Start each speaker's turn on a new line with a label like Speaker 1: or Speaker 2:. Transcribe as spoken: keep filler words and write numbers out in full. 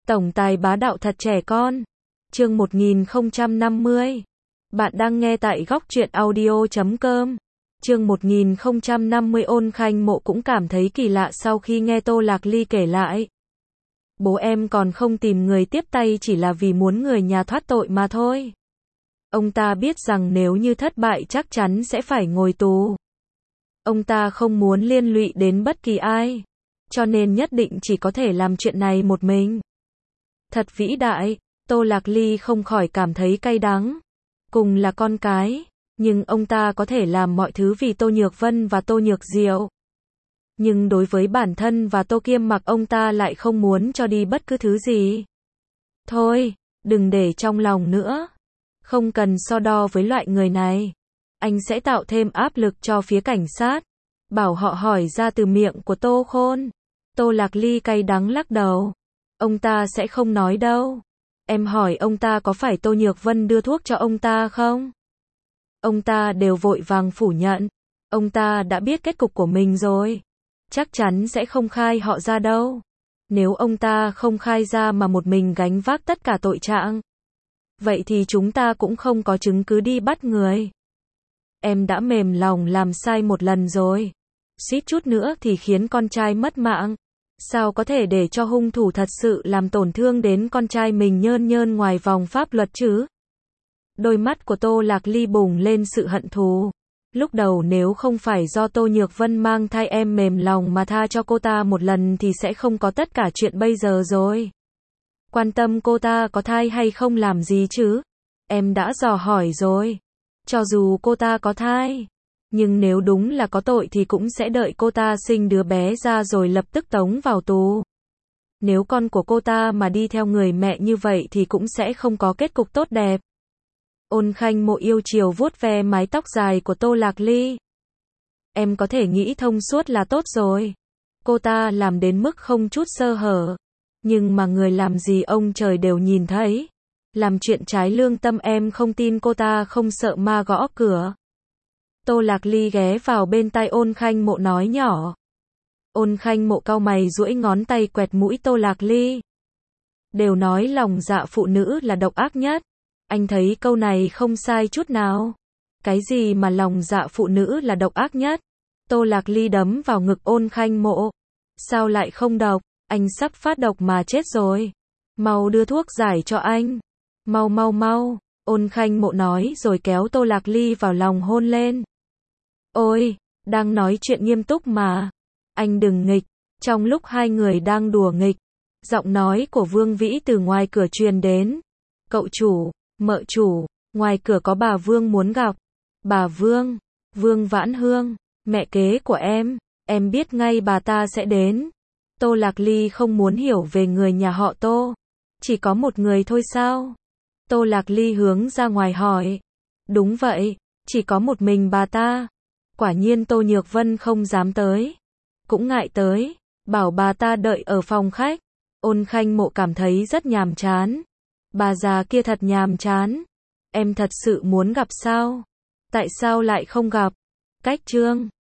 Speaker 1: Tổng tài bá đạo thật trẻ con. Chương một nghìn không trăm năm mươi. Bạn đang nghe tại góc truyện audio chấm com. Chương một nghìn không trăm năm mươi. Ôn Khanh Mộ cũng cảm thấy kỳ lạ sau khi nghe Tô Lạc Ly kể lại. Bố em còn không tìm người tiếp tay chỉ là vì muốn người nhà thoát tội mà thôi. Ông ta biết rằng nếu như thất bại chắc chắn sẽ phải ngồi tù. Ông ta không muốn liên lụy đến bất kỳ ai, cho nên nhất định chỉ có thể làm chuyện này một mình. Thật vĩ đại, Tô Lạc Ly không khỏi cảm thấy cay đắng. Cùng là con cái, nhưng ông ta có thể làm mọi thứ vì Tô Nhược Vân và Tô Nhược Diệu. Nhưng đối với bản thân và Tô Kiêm Mặc ông ta lại không muốn cho đi bất cứ thứ gì. Thôi, đừng để trong lòng nữa. Không cần so đo với loại người này. Anh sẽ tạo thêm áp lực cho phía cảnh sát. Bảo họ hỏi ra từ miệng của Tô Khôn. Tô Lạc Ly cay đắng lắc đầu. Ông ta sẽ không nói đâu. Em hỏi ông ta có phải Tô Nhược Vân đưa thuốc cho ông ta không? Ông ta đều vội vàng phủ nhận. Ông ta đã biết kết cục của mình rồi. Chắc chắn sẽ không khai họ ra đâu. Nếu ông ta không khai ra mà một mình gánh vác tất cả tội trạng, vậy thì chúng ta cũng không có chứng cứ đi bắt người. Em đã mềm lòng làm sai một lần rồi. Suýt chút nữa thì khiến con trai mất mạng. Sao có thể để cho hung thủ thật sự làm tổn thương đến con trai mình nhơn nhơn ngoài vòng pháp luật chứ? Đôi mắt của Tô Lạc Ly bùng lên sự hận thù. Lúc đầu nếu không phải do Tô Nhược Vân mang thai em mềm lòng mà tha cho cô ta một lần thì sẽ không có tất cả chuyện bây giờ rồi. Quan tâm cô ta có thai hay không làm gì chứ? Em đã dò hỏi rồi. Cho dù cô ta có thai, nhưng nếu đúng là có tội thì cũng sẽ đợi cô ta sinh đứa bé ra rồi lập tức tống vào tù. Nếu con của cô ta mà đi theo người mẹ như vậy thì cũng sẽ không có kết cục tốt đẹp. Ôn Khanh Mộ yêu chiều vuốt ve mái tóc dài của Tô Lạc Ly. Em có thể nghĩ thông suốt là tốt rồi. Cô ta làm đến mức không chút sơ hở. Nhưng mà người làm gì ông trời đều nhìn thấy. Làm chuyện trái lương tâm em không tin cô ta không sợ ma gõ cửa. Tô Lạc Ly ghé vào bên tai Ôn Khanh Mộ nói nhỏ. Ôn Khanh Mộ cau mày duỗi ngón tay quẹt mũi Tô Lạc Ly. Đều nói lòng dạ phụ nữ là độc ác nhất. Anh thấy câu này không sai chút nào. Cái gì mà lòng dạ phụ nữ là độc ác nhất? Tô Lạc Ly đấm vào ngực Ôn Khanh Mộ. Sao lại không độc? Anh sắp phát độc mà chết rồi. Mau đưa thuốc giải cho anh. Mau mau mau. Ôn Khanh Mộ nói rồi kéo Tô Lạc Ly vào lòng hôn lên. Ôi, đang nói chuyện nghiêm túc mà. Anh đừng nghịch. Trong lúc hai người đang đùa nghịch, giọng nói của Vương Vĩ từ ngoài cửa truyền đến. Cậu chủ, mợ chủ, ngoài cửa có bà Vương muốn gặp. Bà Vương, Vương Vãn Hương, mẹ kế của em, em biết ngay bà ta sẽ đến. Tô Lạc Ly không muốn hiểu về người nhà họ Tô. Chỉ có một người thôi sao? Tô Lạc Ly hướng ra ngoài hỏi. Đúng vậy, chỉ có một mình bà ta. Quả nhiên Tô Nhược Vân không dám tới. Cũng ngại tới, bảo bà ta đợi ở phòng khách. Ôn Khanh Mộ cảm thấy rất nhàm chán. Bà già kia thật nhàm chán. Em thật sự muốn gặp sao? Tại sao lại không gặp? Cách Trương,